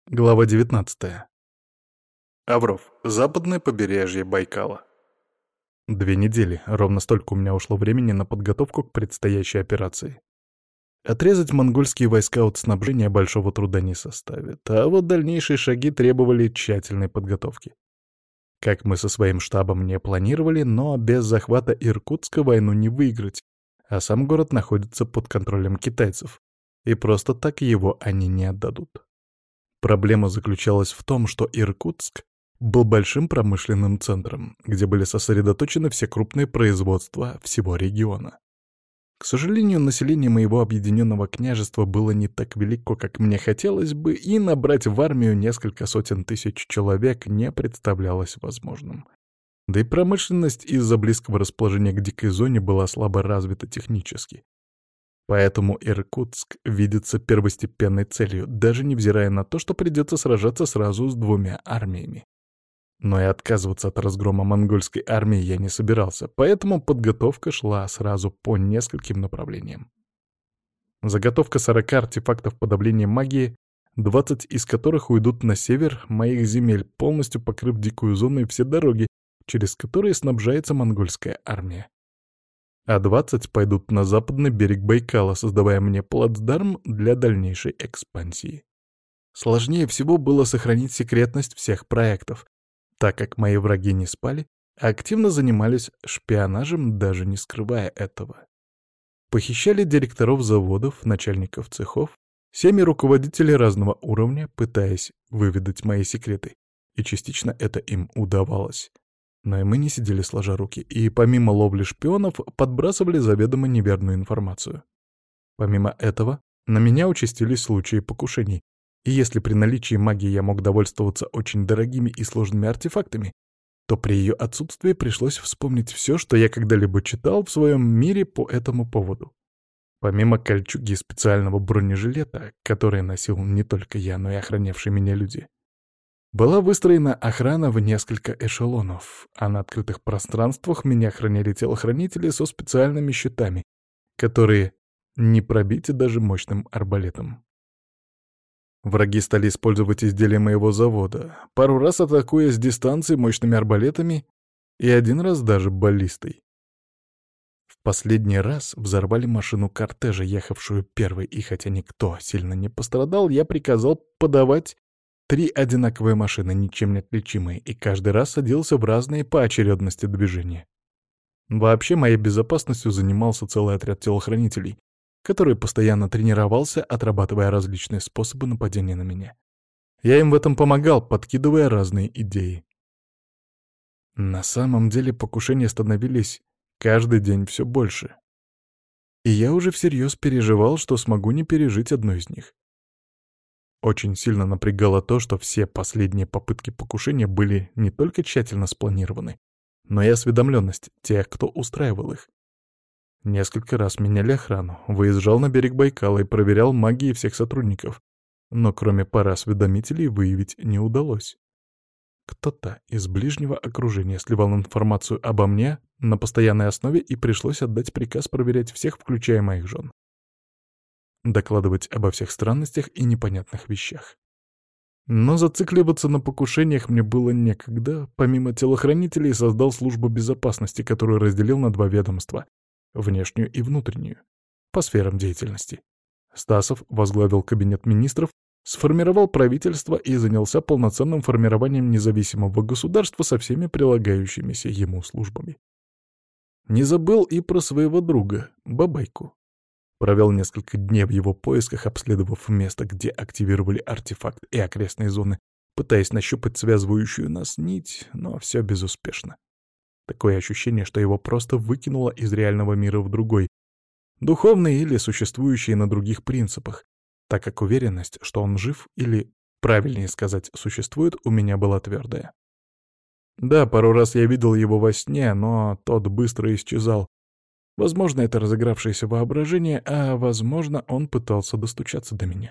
Глава 19. Авров. Западное побережье Байкала. 2 недели, ровно столько у меня ушло времени на подготовку к предстоящей операции. Отрезать монгольские войска от снабжения большого труда не составит, а вот дальнейшие шаги требовали тщательной подготовки. Как мы со своим штабом не планировали, но без захвата Иркутска войну не выиграть, а сам город находится под контролем китайцев, и просто так его они не отдадут. Проблема заключалась в том, что Иркутск был большим промышленным центром, где были сосредоточены все крупные производства всего региона. К сожалению, население моего объединенного княжества было не так велико, как мне хотелось бы, и набрать в армию несколько сотен тысяч человек не представлялось возможным. Да и промышленность из-за близкого расположения к дикой зоне была слабо развита технически. Поэтому Иркутск видится первостепенной целью, даже невзирая на то, что придется сражаться сразу с 2 армиями. Но и отказываться от разгрома монгольской армии я не собирался, поэтому подготовка шла сразу по нескольким направлениям. Заготовка 40 артефактов подавления магии, 20 из которых уйдут на север моих земель, полностью покрыв дикую зону и все дороги, через которые снабжается монгольская армия. А 20 пойдут на западный берег Байкала, создавая мне плацдарм для дальнейшей экспансии. Сложнее всего было сохранить секретность всех проектов, так как мои враги не спали, а активно занимались шпионажем, даже не скрывая этого. Похищали директоров заводов, начальников цехов, 7 руководителей разного уровня, пытаясь выведать мои секреты, и частично это им удавалось. Но и мы не сидели сложа руки, и помимо ловли шпионов подбрасывали заведомо неверную информацию. Помимо этого, на меня участились случаи покушений, и если при наличии магии я мог довольствоваться очень дорогими и сложными артефактами, то при ее отсутствии пришлось вспомнить все, что я когда-либо читал в своем мире по этому поводу. Помимо кольчуги и специального бронежилета, который носил не только я, но и охранявшие меня люди, была выстроена охрана в несколько эшелонов, а на открытых пространствах меня охраняли телохранители со специальными щитами, которые не пробить даже мощным арбалетом. Враги стали использовать изделия моего завода, пару раз атакуя с дистанции мощными арбалетами и один раз даже баллистой. В последний раз взорвали машину кортежа, ехавшую первой, и хотя никто сильно не пострадал, я приказал подавать 3 одинаковые машины, ничем не отличимые, и каждый раз садился в разные по очередности движения. Вообще, моей безопасностью занимался целый отряд телохранителей, который постоянно тренировался, отрабатывая различные способы нападения на меня. Я им в этом помогал, подкидывая разные идеи. На самом деле покушения становились каждый день все больше. И я уже всерьез переживал, что смогу не пережить одну из них. Очень сильно напрягало то, что все последние попытки покушения были не только тщательно спланированы, но и осведомленность тех, кто устраивал их. Несколько раз меняли охрану, выезжал на берег Байкала и проверял магии всех сотрудников, но кроме пары осведомителей выявить не удалось. Кто-то из ближнего окружения сливал информацию обо мне на постоянной основе, и пришлось отдать приказ проверять всех, включая моих жен. Докладывать обо всех странностях и непонятных вещах. Но зацикливаться на покушениях мне было некогда. Помимо телохранителей создал службу безопасности, которую разделил на 2 ведомства — внешнюю и внутреннюю, по сферам деятельности. Стасов возглавил кабинет министров, сформировал правительство и занялся полноценным формированием независимого государства со всеми прилагающимися ему службами. Не забыл и про своего друга, Бабайку. Провел несколько дней в его поисках, обследовав место, где активировали артефакт и окрестные зоны, пытаясь нащупать связывающую нас нить, но все безуспешно. Такое ощущение, что его просто выкинуло из реального мира в другой, духовный или существующий на других принципах, так как уверенность, что он жив или, правильнее сказать, существует, у меня была твердая. Да, пару раз я видел его во сне, но тот быстро исчезал. Возможно, это разыгравшееся воображение, а, возможно, он пытался достучаться до меня.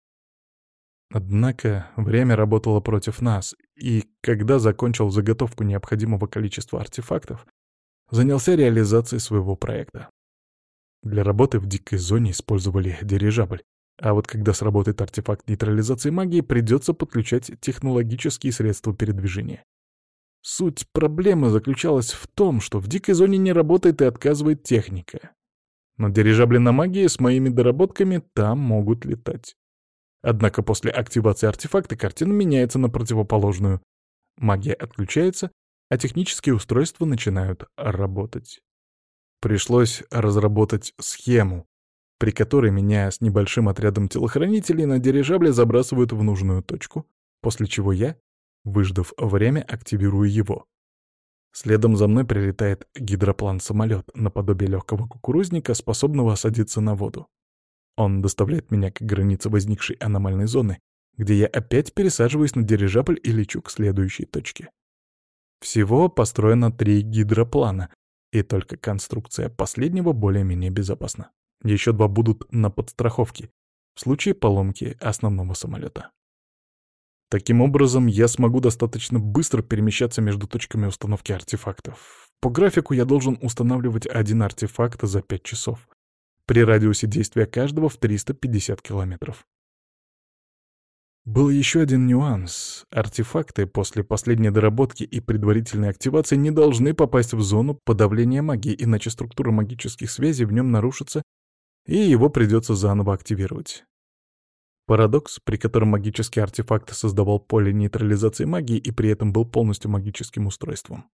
Однако время работало против нас, и когда закончил заготовку необходимого количества артефактов, занялся реализацией своего проекта. Для работы в дикой зоне использовали дирижабль, А вот когда сработает артефакт нейтрализации магии, придется подключать технологические средства передвижения. Суть проблемы заключалась в том, что в дикой зоне не работает и отказывает техника. Но дирижабли на магии с моими доработками там могут летать. Однако после активации артефакта картина меняется на противоположную. Магия отключается, а технические устройства начинают работать. Пришлось разработать схему, при которой меня с небольшим отрядом телохранителей на дирижабле забрасывают в нужную точку, после чего я, выждав время, активирую его. Следом за мной прилетает гидроплан-самолет наподобие легкого кукурузника, способного садиться на воду. Он доставляет меня к границе возникшей аномальной зоны, где я опять пересаживаюсь на дирижабль и лечу к следующей точке. Всего построено 3 гидроплана, и только конструкция последнего более-менее безопасна. Еще 2 будут на подстраховке, в случае поломки основного самолета. Таким образом, я смогу достаточно быстро перемещаться между точками установки артефактов. По графику я должен устанавливать 1 артефакт за 5 часов, при радиусе действия каждого в 350 километров. Был еще один нюанс. Артефакты после последней доработки и предварительной активации не должны попасть в зону подавления магии, иначе структура магических связей в нем нарушится, и его придется заново активировать. Парадокс, при котором магический артефакт создавал поле нейтрализации магии и при этом был полностью магическим устройством.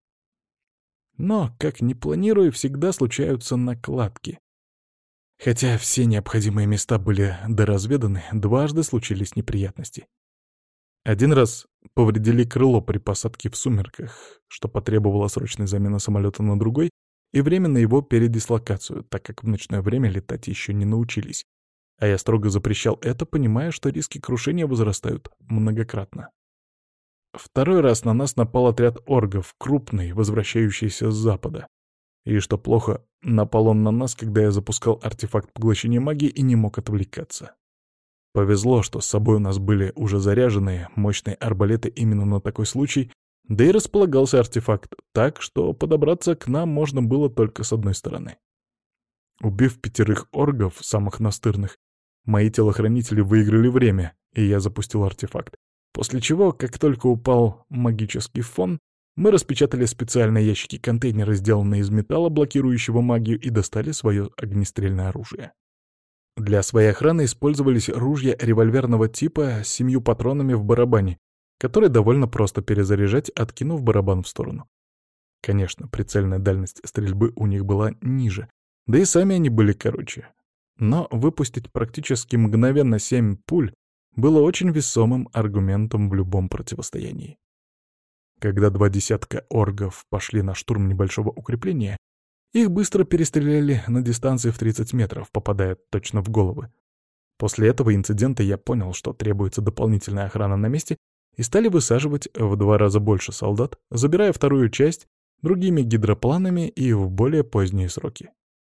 Но, как ни планирую, всегда случаются накладки. Хотя все необходимые места были доразведаны, дважды случились неприятности. Один раз повредили крыло при посадке в сумерках, что потребовало срочной замены самолета на другой и временно его передислокацию, так как в ночное время летать еще не научились. А я строго запрещал это, понимая, что риски крушения возрастают многократно. Второй раз на нас напал отряд оргов, крупный, возвращающийся с запада. И, что плохо, напал он на нас, когда я запускал артефакт поглощения магии и не мог отвлекаться. Повезло, что с собой у нас были уже заряженные мощные арбалеты именно на такой случай, да и располагался артефакт так, что подобраться к нам можно было только с одной стороны. Убив 5 оргов, самых настырных, мои телохранители выиграли время, и я запустил артефакт. После чего, как только упал магический фон, мы распечатали специальные ящики-контейнеры, сделанные из металла, блокирующего магию, и достали свое огнестрельное оружие. Для своей охраны использовались ружья револьверного типа с 7 патронами в барабане, которые довольно просто перезаряжать, откинув барабан в сторону. Конечно, прицельная дальность стрельбы у них была ниже, да и сами они были короче. Но выпустить практически мгновенно 7 пуль было очень весомым аргументом в любом противостоянии. Когда 2 десятка оргов пошли на штурм небольшого укрепления, их быстро перестреляли на дистанции в 30 метров, попадая точно в головы. После этого инцидента я понял, что требуется дополнительная охрана на месте, и стали высаживать в 2 раза больше солдат, забирая вторую часть другими гидропланами и в более поздние сроки.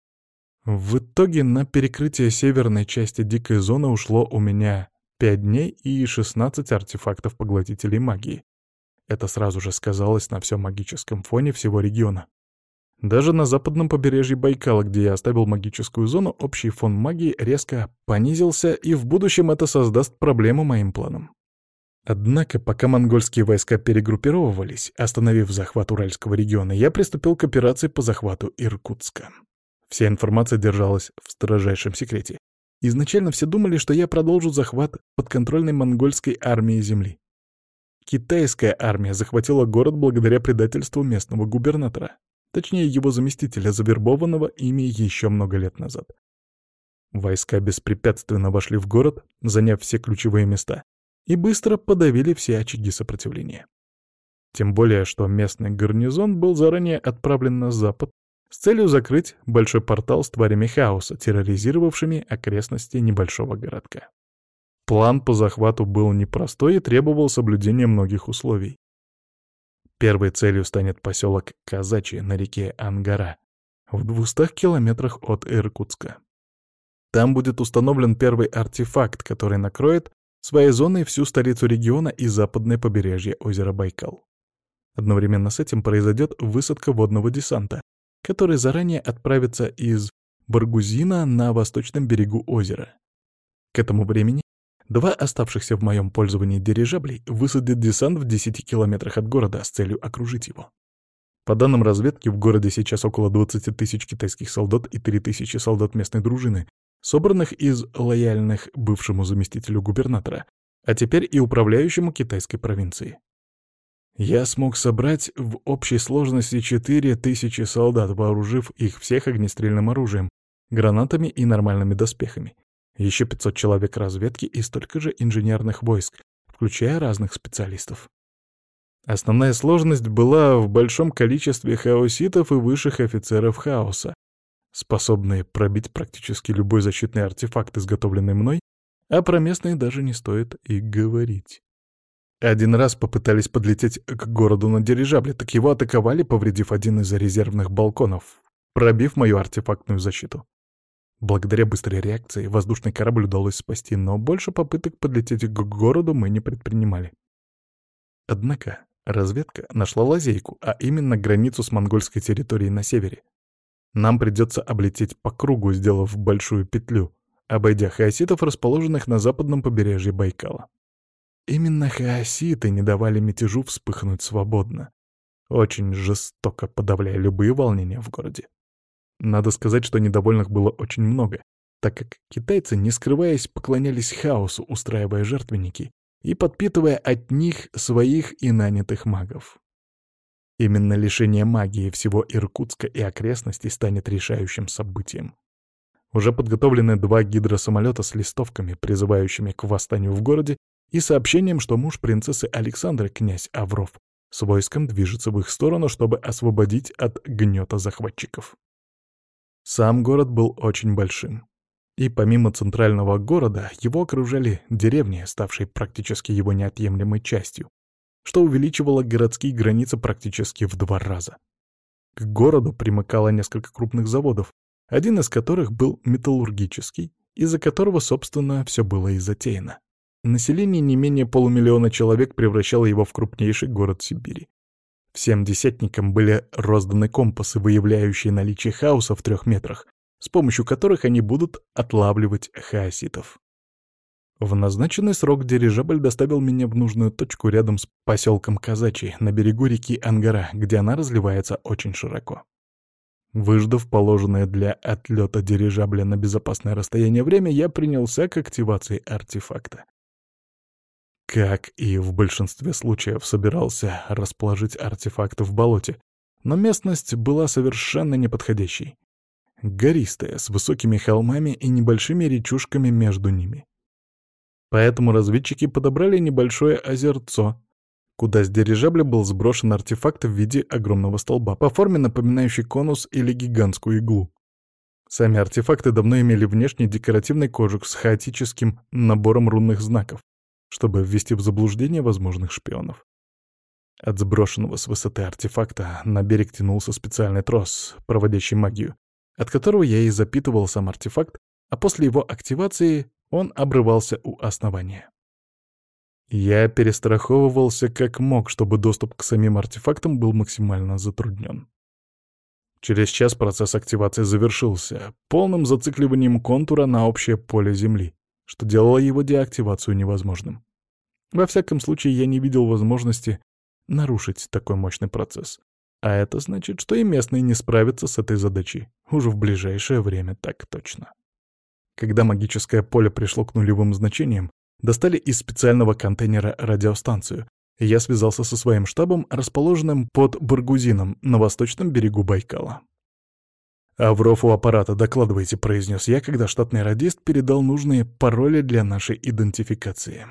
В итоге на перекрытие северной части дикой зоны ушло у меня 5 дней и 16 артефактов поглотителей магии. Это сразу же сказалось на всем магическом фоне всего региона. Даже на западном побережье Байкала, где я оставил магическую зону, общий фон магии резко понизился, и в будущем это создаст проблему моим планам. Однако, пока монгольские войска перегруппировывались, остановив захват Уральского региона, я приступил к операции по захвату Иркутска. Вся информация держалась в строжайшем секрете. Изначально все думали, что я продолжу захват подконтрольной монгольской армии земли. Китайская армия захватила город благодаря предательству местного губернатора, точнее его заместителя, завербованного ими еще много лет назад. Войска беспрепятственно вошли в город, заняв все ключевые места, и быстро подавили все очаги сопротивления. Тем более, что местный гарнизон был заранее отправлен на запад с целью закрыть большой портал с тварями хаоса, терроризировавшими окрестности небольшого городка. План по захвату был непростой и требовал соблюдения многих условий. Первой целью станет поселок Казачье на реке Ангара, в 200 километрах от Иркутска. Там будет установлен первый артефакт, который накроет своей зоной всю столицу региона и западное побережье озера Байкал. Одновременно с этим произойдет высадка водного десанта, который заранее отправится из Баргузина на восточном берегу озера. К этому времени 2 оставшихся в моем пользовании дирижаблей высадят десант в 10 километрах от города с целью окружить его. По данным разведки, в городе сейчас около 20 тысяч китайских солдат и 3 тысячи солдат местной дружины, собранных из лояльных бывшему заместителю губернатора, а теперь и управляющему китайской провинцией. Я смог собрать в общей сложности 4 тысячи солдат, вооружив их всех огнестрельным оружием, гранатами и нормальными доспехами. Еще 500 человек разведки и столько же инженерных войск, включая разных специалистов. Основная сложность была в большом количестве хаоситов и высших офицеров хаоса, способные пробить практически любой защитный артефакт, изготовленный мной, а про местные даже не стоит и говорить. Один раз попытались подлететь к городу на дирижабле, так его атаковали, повредив один из резервных балконов, пробив мою артефактную защиту. Благодаря быстрой реакции воздушный корабль удалось спасти, но больше попыток подлететь к городу мы не предпринимали. Однако разведка нашла лазейку, а именно границу с монгольской территорией на севере. Нам придется облететь по кругу, сделав большую петлю, обойдя хаоситов, расположенных на западном побережье Байкала. Именно хаоситы не давали мятежу вспыхнуть свободно, очень жестоко подавляя любые волнения в городе. Надо сказать, что недовольных было очень много, так как китайцы, не скрываясь, поклонялись хаосу, устраивая жертвенники и подпитывая от них своих и нанятых магов. Именно лишение магии всего Иркутска и окрестностей станет решающим событием. Уже подготовлены 2 гидросамолета с листовками, призывающими к восстанию в городе, и сообщением, что муж принцессы Александры, князь Авров, с войском движется в их сторону, чтобы освободить от гнета захватчиков. Сам город был очень большим. И помимо центрального города, его окружали деревни, ставшие практически его неотъемлемой частью, что увеличивало городские границы практически в 2 раза. К городу примыкало несколько крупных заводов, один из которых был металлургический, из-за которого, собственно, все было и затеяно. Население не менее полумиллиона человек превращало его в крупнейший город Сибири. Всем десятникам были розданы компасы, выявляющие наличие хаоса в 3 метрах, с помощью которых они будут отлавливать хаоситов. В назначенный срок дирижабль доставил меня в нужную точку рядом с поселком Казачий на берегу реки Ангара, где она разливается очень широко. Выждав положенное для отлета дирижабля на безопасное расстояние время, я принялся к активации артефакта. Как и в большинстве случаев, собирался расположить артефакт в болоте, но местность была совершенно неподходящей. Гористая, с высокими холмами и небольшими речушками между ними. Поэтому разведчики подобрали небольшое озерцо, куда с дирижабля был сброшен артефакт в виде огромного столба, по форме напоминающий конус или гигантскую иглу. Сами артефакты давно имели внешний декоративный кожух с хаотическим набором рунных знаков, чтобы ввести в заблуждение возможных шпионов. От сброшенного с высоты артефакта на берег тянулся специальный трос, проводящий магию, от которого я и запитывал сам артефакт, а после его активации он обрывался у основания. Я перестраховывался как мог, чтобы доступ к самим артефактам был максимально затруднен. Через час процесс активации завершился полным зацикливанием контура на общее поле Земли, что делало его деактивацию невозможным. Во всяком случае, я не видел возможности нарушить такой мощный процесс. А это значит, что и местные не справятся с этой задачей. Уже в ближайшее время так точно. Когда магическое поле пришло к нулевым значениям, достали из специального контейнера радиостанцию, и я связался со своим штабом, расположенным под Баргузином на восточном берегу Байкала. «Авров у аппарата, докладывайте», — произнес я, когда штатный радист передал нужные пароли для нашей идентификации.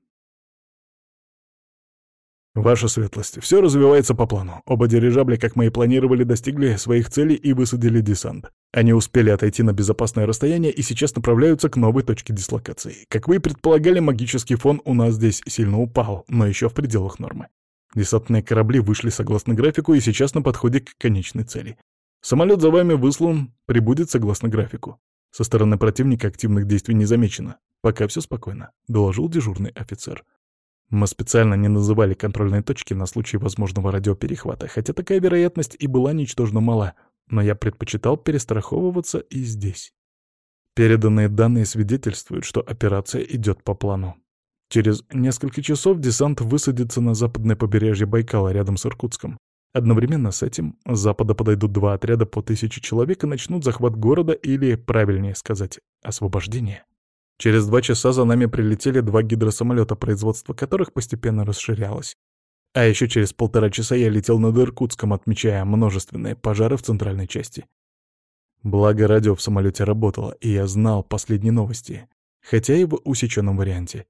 «Ваша светлость, все развивается по плану. Оба дирижабля, как мы и планировали, достигли своих целей и высадили десант. Они успели отойти на безопасное расстояние и сейчас направляются к новой точке дислокации. Как вы и предполагали, магический фон у нас здесь сильно упал, но еще в пределах нормы. Десантные корабли вышли согласно графику и сейчас на подходе к конечной цели. Самолет за вами выслан, прибудет согласно графику. Со стороны противника активных действий не замечено. Пока все спокойно», — доложил дежурный офицер. Мы специально не называли контрольные точки на случай возможного радиоперехвата, хотя такая вероятность и была ничтожно мала, но я предпочитал перестраховываться и здесь. Переданные данные свидетельствуют, что операция идет по плану. Через несколько часов десант высадится на западное побережье Байкала рядом с Иркутском. Одновременно с этим с запада подойдут 2 отряда по 1000 человек и начнут захват города или, правильнее сказать, освобождение. Через 2 часа за нами прилетели 2 гидросамолета, производство которых постепенно расширялось. А еще через 1,5 часа я летел над Иркутском, отмечая множественные пожары в центральной части. Благо радио в самолете работало, и я знал последние новости, хотя и в усеченном варианте.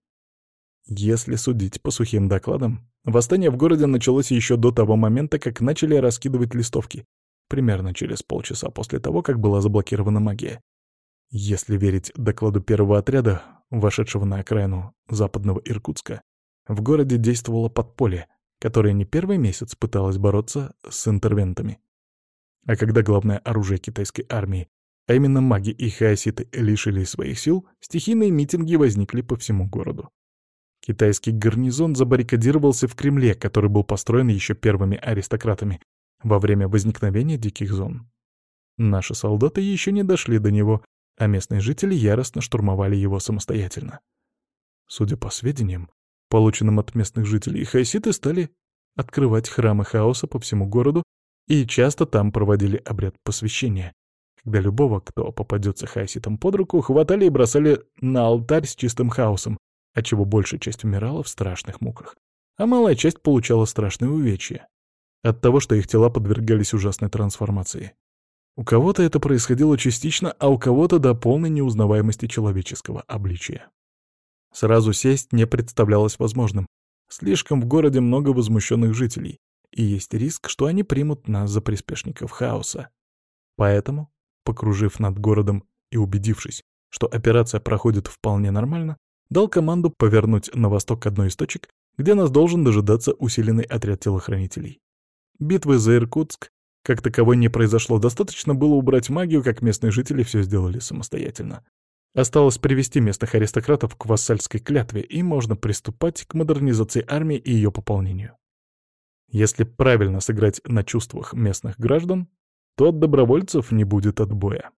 Если судить по сухим докладам, восстание в городе началось еще до того момента, как начали раскидывать листовки, примерно через полчаса после того, как была заблокирована магия. Если верить докладу первого отряда, вошедшего на окраину западного Иркутска, в городе действовало подполье, которое не первый месяц пыталось бороться с интервентами. А когда главное оружие китайской армии, а именно маги и хаоситы, лишились своих сил, стихийные митинги возникли по всему городу. Китайский гарнизон забаррикадировался в Кремле, который был построен еще первыми аристократами во время возникновения диких зон. Наши солдаты еще не дошли до него, а местные жители яростно штурмовали его самостоятельно. Судя по сведениям, полученным от местных жителей, хаоситы стали открывать храмы хаоса по всему городу и часто там проводили обряд посвящения, когда любого, кто попадется хаоситам под руку, хватали и бросали на алтарь с чистым хаосом, отчего большая часть умирала в страшных муках, а малая часть получала страшные увечья от того, что их тела подвергались ужасной трансформации. У кого-то это происходило частично, а у кого-то до полной неузнаваемости человеческого обличия. Сразу сесть не представлялось возможным. Слишком в городе много возмущенных жителей, и есть риск, что они примут нас за приспешников хаоса. Поэтому, покружив над городом и убедившись, что операция проходит вполне нормально, дал команду повернуть на восток к одной из точек, где нас должен дожидаться усиленный отряд телохранителей. Битвы за Иркутск как таковой не произошло, достаточно было убрать магию, как местные жители все сделали самостоятельно. Осталось привести местных аристократов к вассальской клятве, и можно приступать к модернизации армии и ее пополнению. Если правильно сыграть на чувствах местных граждан, то от добровольцев не будет отбоя.